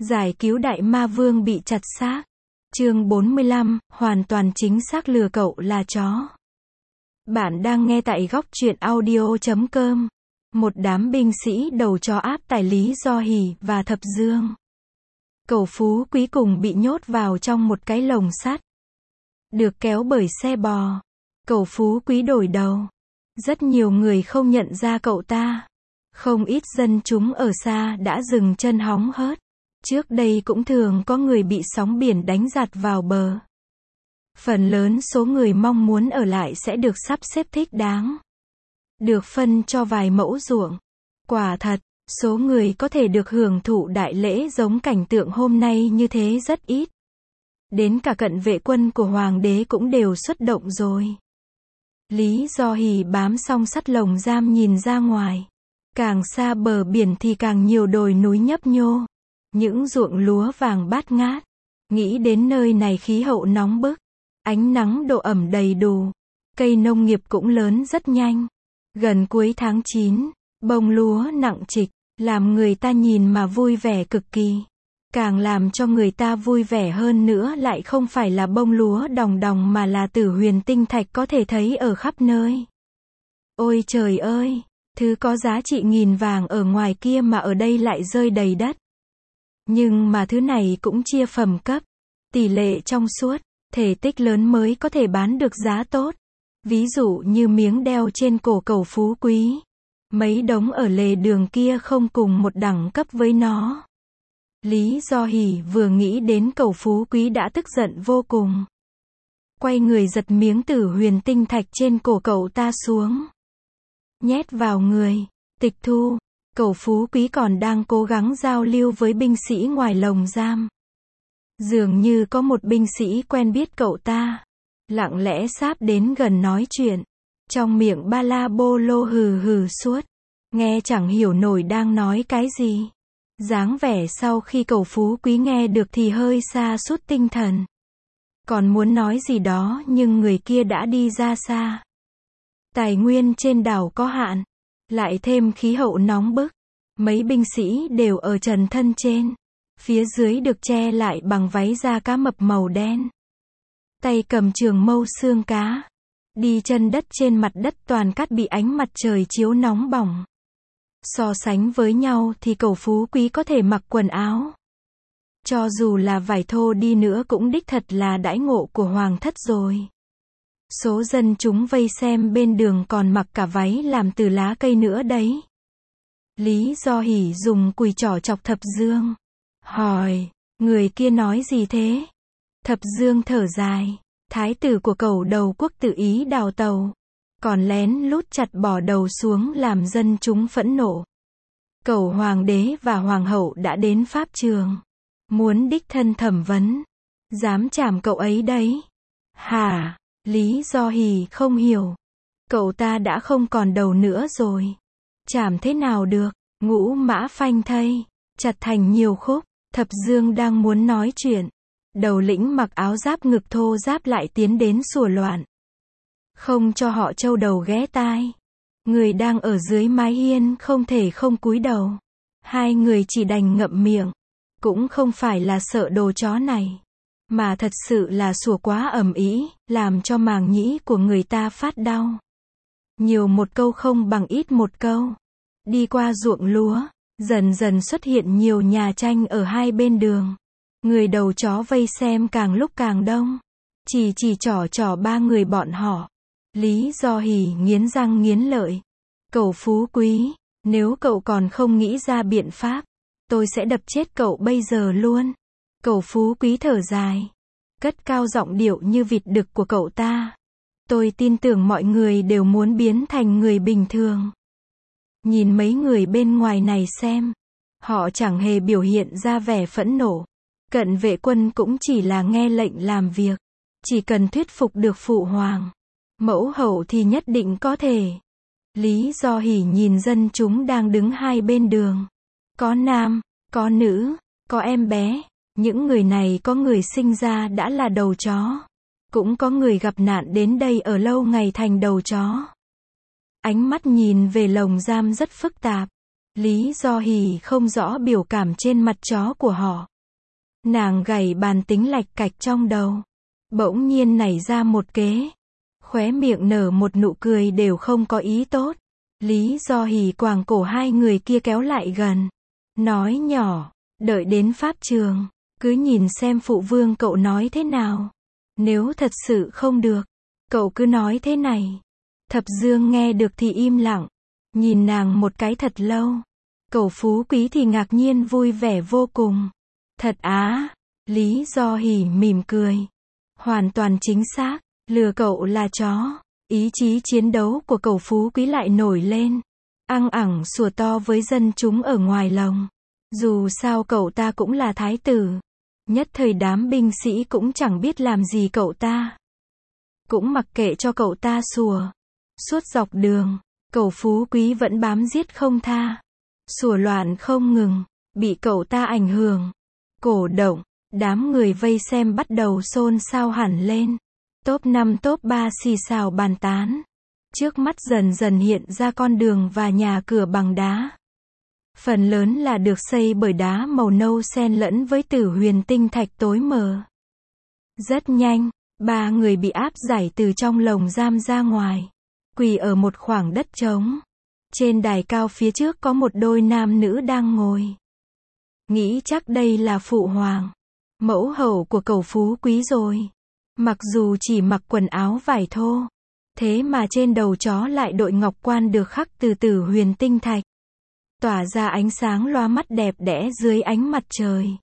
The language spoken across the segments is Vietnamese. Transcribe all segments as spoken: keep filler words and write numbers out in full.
Giải cứu đại ma vương bị chặt xác. Chương bốn mươi lăm, hoàn toàn chính xác lừa cậu là chó. Bạn đang nghe tại góc truyện audio chấm com. Một đám binh sĩ đầu chó áp tải Lý Do Hỉ và Thập Dương. Cẩu Phú Quý cùng bị nhốt vào trong một cái lồng sắt. Được kéo bởi xe bò. Cẩu Phú Quý đổi đầu. Rất nhiều người không nhận ra cậu ta. Không ít dân chúng ở xa đã dừng chân hóng hớt. Trước đây cũng thường có người bị sóng biển đánh giạt vào bờ. Phần lớn số người mong muốn ở lại sẽ được sắp xếp thích đáng. Được phân cho vài mẫu ruộng. Quả thật, số người có thể được hưởng thụ đại lễ giống cảnh tượng hôm nay như thế rất ít. Đến cả cận vệ quân của hoàng đế cũng đều xuất động rồi. Lý Do Hỉ bám song sắt lồng giam nhìn ra ngoài. Càng xa bờ biển thì càng nhiều đồi núi nhấp nhô. Những ruộng lúa vàng bát ngát. Nghĩ đến nơi này khí hậu nóng bức. Ánh nắng độ ẩm đầy đủ. Cây nông nghiệp cũng lớn rất nhanh. Gần cuối tháng chín, bông lúa nặng trịch, làm người ta nhìn mà vui vẻ cực kỳ. Càng làm cho người ta vui vẻ hơn nữa lại không phải là bông lúa đồng đồng mà là tử huyền tinh thạch có thể thấy ở khắp nơi. Ôi trời ơi, thứ có giá trị nghìn vàng ở ngoài kia mà ở đây lại rơi đầy đất. Nhưng mà thứ này cũng chia phẩm cấp, tỷ lệ trong suốt, thể tích lớn mới có thể bán được giá tốt. Ví dụ như miếng đeo trên cổ Cẩu Phú Quý. Mấy đống ở lề đường kia không cùng một đẳng cấp với nó. Lý Do Hỉ vừa nghĩ đến Cẩu Phú Quý đã tức giận vô cùng. Quay người giật miếng tử huyền tinh thạch trên cổ cậu ta xuống. Nhét vào người, tịch thu. Cẩu Phú Quý còn đang cố gắng giao lưu với binh sĩ ngoài lồng giam. Dường như có một binh sĩ quen biết cậu ta. Lặng lẽ sáp đến gần nói chuyện. Trong miệng ba la bô lô hừ hừ suốt. Nghe chẳng hiểu nổi đang nói cái gì. Dáng vẻ sau khi Cẩu Phú Quý nghe được thì hơi sa sút tinh thần. Còn muốn nói gì đó nhưng người kia đã đi ra xa. Tài nguyên trên đảo có hạn. Lại thêm khí hậu nóng bức. Mấy binh sĩ đều ở trần thân trên. Phía dưới được che lại bằng váy da cá mập màu đen. Tay cầm trường mâu xương cá. Đi chân đất trên mặt đất toàn cát bị ánh mặt trời chiếu nóng bỏng. So sánh với nhau thì Cẩu Phú Quý có thể mặc quần áo. Cho dù là vải thô đi nữa cũng đích thật là đãi ngộ của hoàng thất rồi. Số dân chúng vây xem bên đường còn mặc cả váy làm từ lá cây nữa đấy. Lý Do Hỉ dùng cùi trỏ chọc Thập Dương. Hỏi, người kia nói gì thế? Thập Dương thở dài. Thái tử của Cẩu Đầu quốc tự ý đào tàu. Còn lén lút chặt bỏ đầu xuống làm dân chúng phẫn nộ. Cẩu hoàng đế và hoàng hậu đã đến pháp trường. Muốn đích thân thẩm vấn. Dám trảm cậu ấy đấy. Hả? Lý Do Hỉ không hiểu. Cậu ta đã không còn đầu nữa rồi. Trảm thế nào được? Ngũ mã phanh thây. Chặt thành nhiều khúc. Thập Dương đang muốn nói chuyện. Đầu lĩnh mặc áo giáp ngực thô giáp lại tiến đến sủa loạn. Không cho họ trâu đầu ghé tai. Người đang ở dưới mái hiên không thể không cúi đầu. Hai người chỉ đành ngậm miệng. Cũng không phải là sợ đồ chó này. Mà thật sự là sủa quá ầm ĩ, làm cho màng nhĩ của người ta phát đau. Nhiều một câu không bằng ít một câu. Đi qua ruộng lúa, dần dần xuất hiện nhiều nhà tranh ở hai bên đường. Người đầu chó vây xem càng lúc càng đông. Chỉ chỉ trỏ trỏ ba người bọn họ. Lý Do Hỉ nghiến răng nghiến lợi. Cẩu Phú Quý, nếu cậu còn không nghĩ ra biện pháp, tôi sẽ đập chết cậu bây giờ luôn. Cẩu Phú Quý thở dài. Cất cao giọng điệu như vịt đực của cậu ta. Tôi tin tưởng mọi người đều muốn biến thành người bình thường. Nhìn mấy người bên ngoài này xem. Họ chẳng hề biểu hiện ra vẻ phẫn nộ. Cận vệ quân cũng chỉ là nghe lệnh làm việc. Chỉ cần thuyết phục được phụ hoàng. Mẫu hậu thì nhất định có thể. Lý Do Hỉ nhìn dân chúng đang đứng hai bên đường. Có nam, có nữ, có em bé. Những người này có người sinh ra đã là đầu chó. Cũng có người gặp nạn đến đây ở lâu ngày thành đầu chó. Ánh mắt nhìn về lồng giam rất phức tạp. Lý Do Hỉ không rõ biểu cảm trên mặt chó của họ. Nàng gảy bàn tính lạch cạch trong đầu. Bỗng nhiên nảy ra một kế. Khóe miệng nở một nụ cười đều không có ý tốt. Lý Do Hỷ quàng cổ hai người kia kéo lại gần. Nói nhỏ, đợi đến pháp trường, cứ nhìn xem phụ vương cậu nói thế nào. Nếu thật sự không được, cậu cứ nói thế này. Thập Dương nghe được thì im lặng, nhìn nàng một cái thật lâu. Cẩu Phú Quý thì ngạc nhiên vui vẻ vô cùng. Thật á, Lý Do Hỷ mỉm cười. Hoàn toàn chính xác, lừa cậu là chó. Ý chí chiến đấu của Cẩu Phú Quý lại nổi lên. Ăng ẳng sủa to với dân chúng ở ngoài lồng. Dù sao cậu ta cũng là thái tử. Nhất thời đám binh sĩ cũng chẳng biết làm gì cậu ta. Cũng mặc kệ cho cậu ta sủa. Suốt dọc đường, Cẩu Phú Quý vẫn bám giết không tha. Sủa loạn không ngừng, bị cậu ta ảnh hưởng. Cổ động, đám người vây xem bắt đầu xôn xao hẳn lên. Top năm top ba xì xào bàn tán. Trước mắt dần dần hiện ra con đường và nhà cửa bằng đá. Phần lớn là được xây bởi đá màu nâu xen lẫn với tử huyền tinh thạch tối mờ. Rất nhanh, ba người bị áp giải từ trong lồng giam ra ngoài. Quỳ ở một khoảng đất trống. Trên đài cao phía trước có một đôi nam nữ đang ngồi. Nghĩ chắc đây là phụ hoàng, mẫu hậu của Cẩu Phú Quý rồi. Mặc dù chỉ mặc quần áo vải thô, thế mà trên đầu chó lại đội ngọc quan được khắc từ tử huyền tinh thạch. Tỏa ra ánh sáng loa mắt đẹp đẽ dưới ánh mặt trời.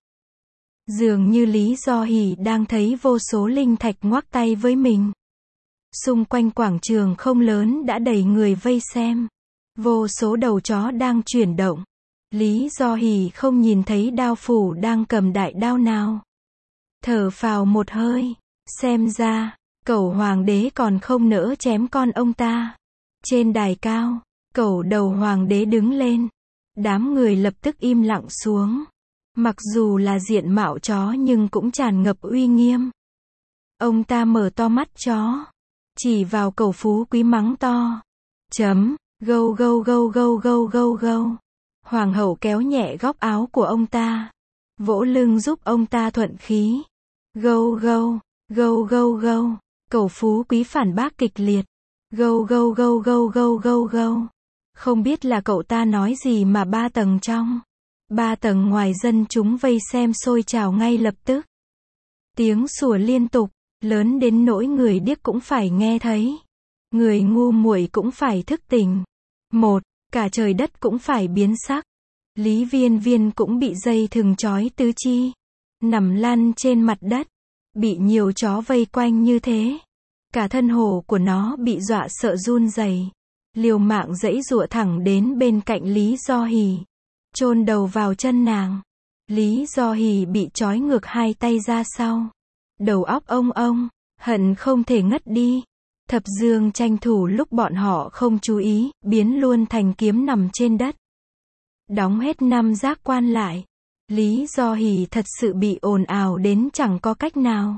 Dường như Lý Do Hỷ đang thấy vô số linh thạch ngoắc tay với mình. Xung quanh quảng trường không lớn đã đầy người vây xem. Vô số đầu chó đang chuyển động. Lý Do Hỷ không nhìn thấy đao phủ đang cầm đại đao nào. Thở phào một hơi. Xem ra, Cẩu hoàng đế còn không nỡ chém con ông ta. Trên đài cao, Cẩu đầu hoàng đế đứng lên. Đám người lập tức im lặng xuống. Mặc dù là diện mạo chó nhưng cũng tràn ngập uy nghiêm. Ông ta mở to mắt chó, chỉ vào Cẩu Phú Quý mắng to. Chấm, gâu gâu gâu gâu gâu gâu gâu. Hoàng hậu kéo nhẹ góc áo của ông ta, vỗ lưng giúp ông ta thuận khí. Gâu gâu, gâu gâu gâu. Cẩu Phú Quý phản bác kịch liệt. Gâu gâu gâu gâu gâu gâu gâu. Không biết là cậu ta nói gì mà ba tầng trong, ba tầng ngoài dân chúng vây xem sôi trào ngay lập tức. Tiếng sủa liên tục, lớn đến nỗi người điếc cũng phải nghe thấy. Người ngu muội cũng phải thức tỉnh. Một, cả trời đất cũng phải biến sắc. Lý Viên Viên cũng bị dây thừng trói tứ chi, nằm lăn trên mặt đất, bị nhiều chó vây quanh như thế. Cả thân hổ của nó bị dọa sợ run rẩy, liều mạng giãy giụa thẳng đến bên cạnh Lý Do Hỷ, chôn đầu vào chân nàng. Lý Do Hỷ bị trói ngược hai tay ra sau, đầu óc ông ông, hận không thể ngất đi. Thập Dương tranh thủ lúc bọn họ không chú ý, biến luôn thành kiếm nằm trên đất. Đóng hết năm giác quan lại. Lý Do Hỷ thật sự bị ồn ào đến chẳng có cách nào.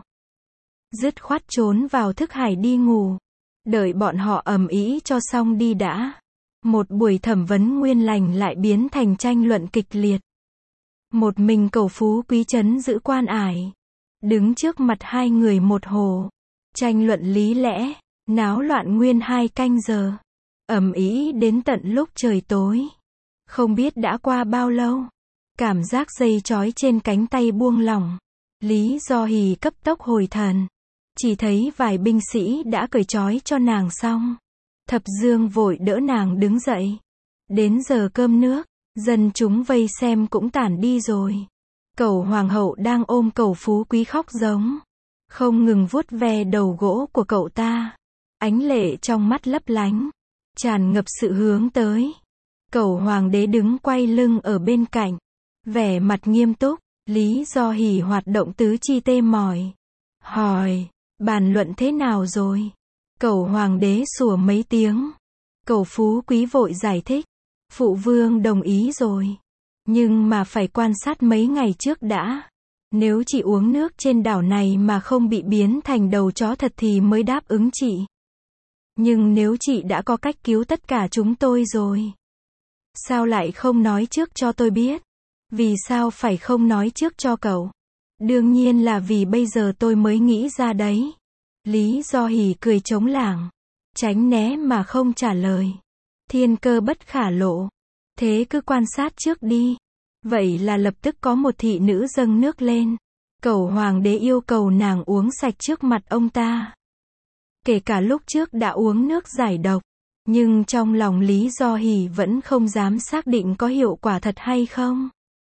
Dứt khoát trốn vào thức hải đi ngủ. Đợi bọn họ ầm ĩ cho xong đi đã. Một buổi thẩm vấn nguyên lành lại biến thành tranh luận kịch liệt. Một mình Cẩu Phú Quý trấn giữ quan ải, đứng trước mặt hai người một hồ, tranh luận lý lẽ, náo loạn nguyên hai canh giờ, ầm ĩ đến tận lúc trời tối. Không biết đã qua bao lâu, cảm giác dây trói trên cánh tay buông lỏng. Lý Do Hỷ cấp tốc hồi thần, chỉ thấy vài binh sĩ đã cởi trói cho nàng xong. Thập Dương vội đỡ nàng đứng dậy. Đến giờ cơm nước, dân chúng vây xem cũng tản đi rồi. Cẩu hoàng hậu đang ôm Cẩu Phú Quý khóc giống, không ngừng vuốt ve đầu gỗ của cậu ta. Ánh lệ trong mắt lấp lánh, tràn ngập sự hướng tới. Cẩu hoàng đế đứng quay lưng ở bên cạnh, vẻ mặt nghiêm túc. Lý Do Hỷ hoạt động tứ chi tê mỏi, hỏi, bàn luận thế nào rồi? Cẩu hoàng đế sủa mấy tiếng. Cẩu Phú Quý vội giải thích, phụ vương đồng ý rồi, nhưng mà phải quan sát mấy ngày trước đã. Nếu chị uống nước trên đảo này mà không bị biến thành đầu chó thật thì mới đáp ứng chị. Nhưng nếu chị đã có cách cứu tất cả chúng tôi rồi, sao lại không nói trước cho tôi biết? Vì sao phải không nói trước cho cậu? Đương nhiên là vì bây giờ tôi mới nghĩ ra đấy. Lý Do Hỷ cười chống lảng, tránh né mà không trả lời. Thiên cơ bất khả lộ. Thế cứ quan sát trước đi. Vậy là lập tức có một thị nữ dâng nước lên. Cẩu hoàng đế yêu cầu nàng uống sạch trước mặt ông ta. Kể cả lúc trước đã uống nước giải độc. Nhưng trong lòng Lý Do Hỷ vẫn không dám xác định có hiệu quả thật hay không.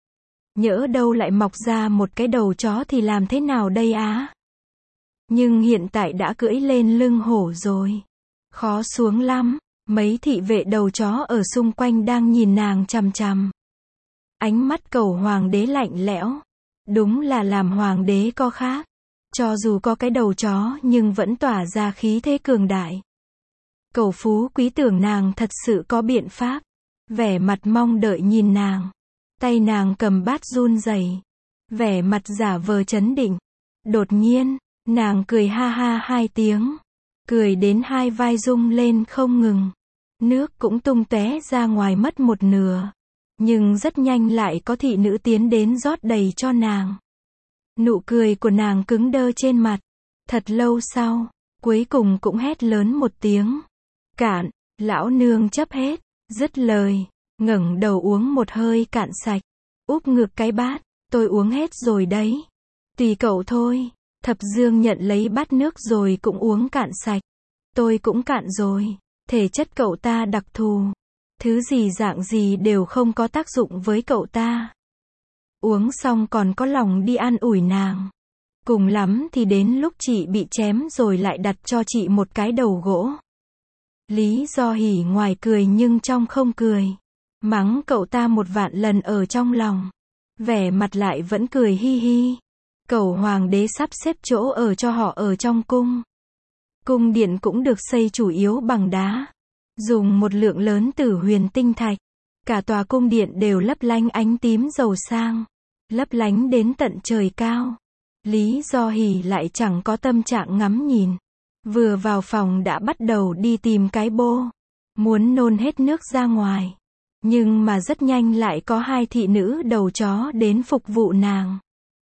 Nhỡ đâu lại mọc ra một cái đầu chó thì làm thế nào đây á? Nhưng hiện tại đã cưỡi lên lưng hổ rồi. Khó xuống lắm. Mấy thị vệ đầu chó ở xung quanh đang nhìn nàng chằm chằm. Ánh mắt cẩu hoàng đế lạnh lẽo. Đúng là làm hoàng đế có khác. Cho dù có cái đầu chó nhưng vẫn tỏa ra khí thế cường đại. Cẩu phú quý tưởng nàng thật sự có biện pháp. Vẻ mặt mong đợi nhìn nàng. Tay nàng cầm bát run rẩy. Vẻ mặt giả vờ trấn định. Đột nhiên, nàng cười ha ha hai tiếng. Cười đến hai vai rung lên không ngừng. Nước cũng tung tóe ra ngoài mất một nửa. Nhưng rất nhanh lại có thị nữ tiến đến rót đầy cho nàng. Nụ cười của nàng cứng đơ trên mặt. Thật lâu sau, cuối cùng cũng hét lớn một tiếng. Cạn, lão nương chấp hết. Dứt lời, ngẩng đầu uống một hơi cạn sạch. Úp ngược cái bát, tôi uống hết rồi đấy. Tùy cậu thôi. Thập Dương nhận lấy bát nước rồi cũng uống cạn sạch. Tôi cũng cạn rồi. Thể chất cậu ta đặc thù. Thứ gì dạng gì đều không có tác dụng với cậu ta. Uống xong còn có lòng đi an ủi nàng. Cùng lắm thì đến lúc chị bị chém rồi lại đặt cho chị một cái đầu gỗ. Lý Do Hỷ ngoài cười nhưng trong không cười. Mắng cậu ta một vạn lần ở trong lòng. Vẻ mặt lại vẫn cười hi hi. Cẩu hoàng đế sắp xếp chỗ ở cho họ ở trong cung. Cung điện cũng được xây chủ yếu bằng đá. Dùng một lượng lớn tử huyền tinh thạch. Cả tòa cung điện đều lấp lánh ánh tím giàu sang. Lấp lánh đến tận trời cao. Lý Do Hỷ lại chẳng có tâm trạng ngắm nhìn. Vừa vào phòng đã bắt đầu đi tìm cái bô. Muốn nôn hết nước ra ngoài. Nhưng mà rất nhanh lại có hai thị nữ đầu chó đến phục vụ nàng.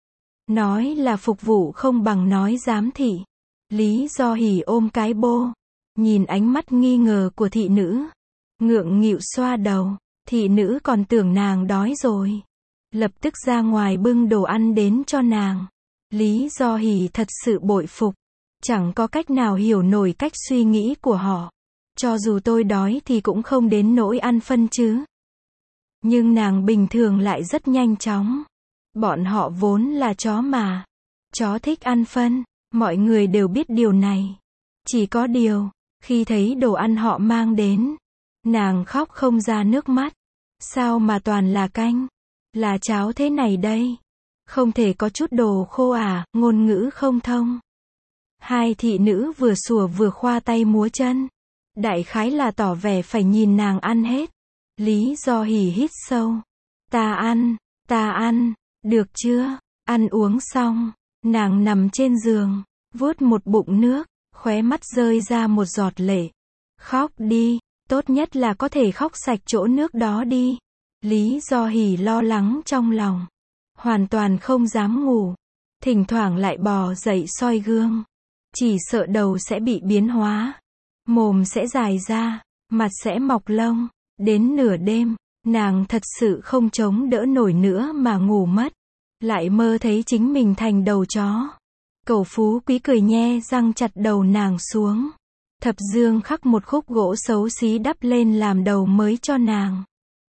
Nói là phục vụ không bằng nói giám thị. Lý Do Hỷ ôm cái bô. Nhìn ánh mắt nghi ngờ của thị nữ. Ngượng nghịu xoa đầu. Thị nữ còn tưởng nàng đói rồi. Lập tức ra ngoài bưng đồ ăn đến cho nàng. Lý Do Hỷ thật sự bội phục. Chẳng có cách nào hiểu nổi cách suy nghĩ của họ. Cho dù tôi đói thì cũng không đến nỗi ăn phân chứ. Nhưng nàng bình thường lại rất nhanh chóng. Bọn họ vốn là chó mà. Chó thích ăn phân. Mọi người đều biết điều này. Chỉ có điều, khi thấy đồ ăn họ mang đến, nàng khóc không ra nước mắt. Sao mà toàn là canh? Là cháo thế này đây? Không thể có chút đồ khô à? Ngôn ngữ không thông. Hai thị nữ vừa sủa vừa khoa tay múa chân. Đại khái là tỏ vẻ phải nhìn nàng ăn hết. Lý Do Hỷ hít sâu. Ta ăn, ta ăn, được chưa? Ăn uống xong, nàng nằm trên giường, vuốt một bụng nước, khóe mắt rơi ra một giọt lệ. Khóc đi, tốt nhất là có thể khóc sạch chỗ nước đó đi. Lý Do Hỷ lo lắng trong lòng. Hoàn toàn không dám ngủ. Thỉnh thoảng lại bò dậy soi gương. Chỉ sợ đầu sẽ bị biến hóa. Mồm sẽ dài ra, mặt sẽ mọc lông. Đến nửa đêm, nàng thật sự không chống đỡ nổi nữa mà ngủ mất. Lại mơ thấy chính mình thành đầu chó. Cẩu phú quý cười nhe răng chặt đầu nàng xuống. Thập Dương khắc một khúc gỗ xấu xí đắp lên làm đầu mới cho nàng.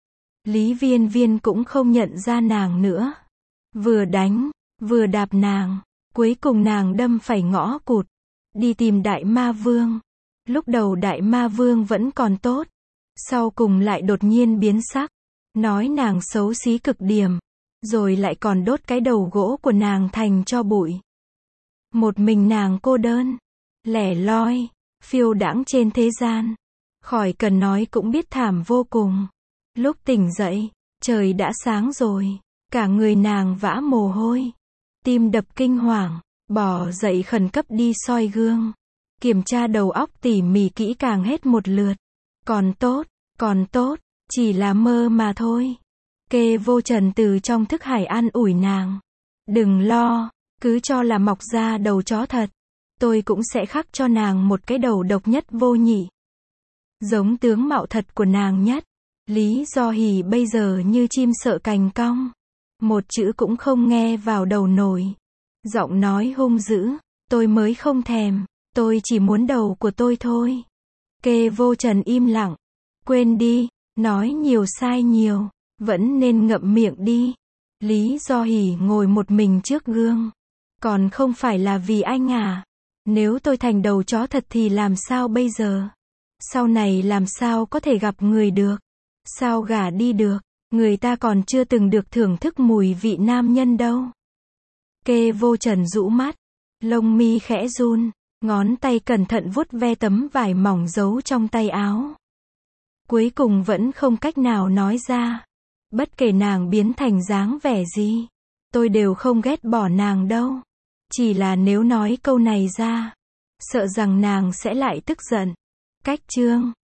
Lý Viên Viên cũng không nhận ra nàng nữa. Vừa đánh, vừa đạp nàng. Cuối cùng nàng đâm phải ngõ cụt. Đi tìm Đại Ma Vương. Lúc đầu Đại Ma Vương vẫn còn tốt. Sau cùng lại đột nhiên biến sắc. Nói nàng xấu xí cực điểm. Rồi lại còn đốt cái đầu gỗ của nàng thành tro bụi. Một mình nàng cô đơn. Lẻ loi. Phiêu đãng trên thế gian. Khỏi cần nói cũng biết thảm vô cùng. Lúc tỉnh dậy, trời đã sáng rồi. Cả người nàng vã mồ hôi. Tim đập kinh hoàng. Bỏ dậy khẩn cấp đi soi gương. Kiểm tra đầu óc tỉ mỉ kỹ càng hết một lượt. Còn tốt, còn tốt, chỉ là mơ mà thôi. Kê Vô Trần từ trong thức hải an ủi nàng. Đừng lo, cứ cho là mọc ra đầu chó thật. Tôi cũng sẽ khắc cho nàng một cái đầu độc nhất vô nhị. Giống tướng mạo thật của nàng nhất. Lý Do Hỷ bây giờ như chim sợ cành cong. Một chữ cũng không nghe vào đầu nổi. Giọng nói hung dữ, tôi mới không thèm, tôi chỉ muốn đầu của tôi thôi. Kê Vô Trần im lặng. Quên đi, nói nhiều sai nhiều, vẫn nên ngậm miệng đi. Lý Do Hỷ ngồi một mình trước gương. Còn không phải là vì anh à? Nếu tôi thành đầu chó thật thì làm sao bây giờ? Sau này làm sao có thể gặp người được? Sao gả đi được? Người ta còn chưa từng được thưởng thức mùi vị nam nhân đâu. Kê Vô Trần rũ mắt, lông mi khẽ run, ngón tay cẩn thận vuốt ve tấm vải mỏng giấu trong tay áo. Cuối cùng vẫn không cách nào nói ra. Bất kể nàng biến thành dáng vẻ gì, tôi đều không ghét bỏ nàng đâu. Chỉ là nếu nói câu này ra, sợ rằng nàng sẽ lại tức giận. Cách chương